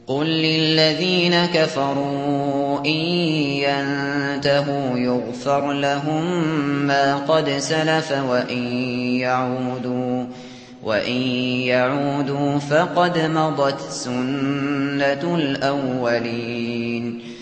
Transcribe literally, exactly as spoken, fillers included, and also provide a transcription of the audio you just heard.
قل للذين كفروا إن ينتهوا يغفر لهم ما قد سلف وإن يعودوا, وإن يعودوا فقد مضت سنة الأولين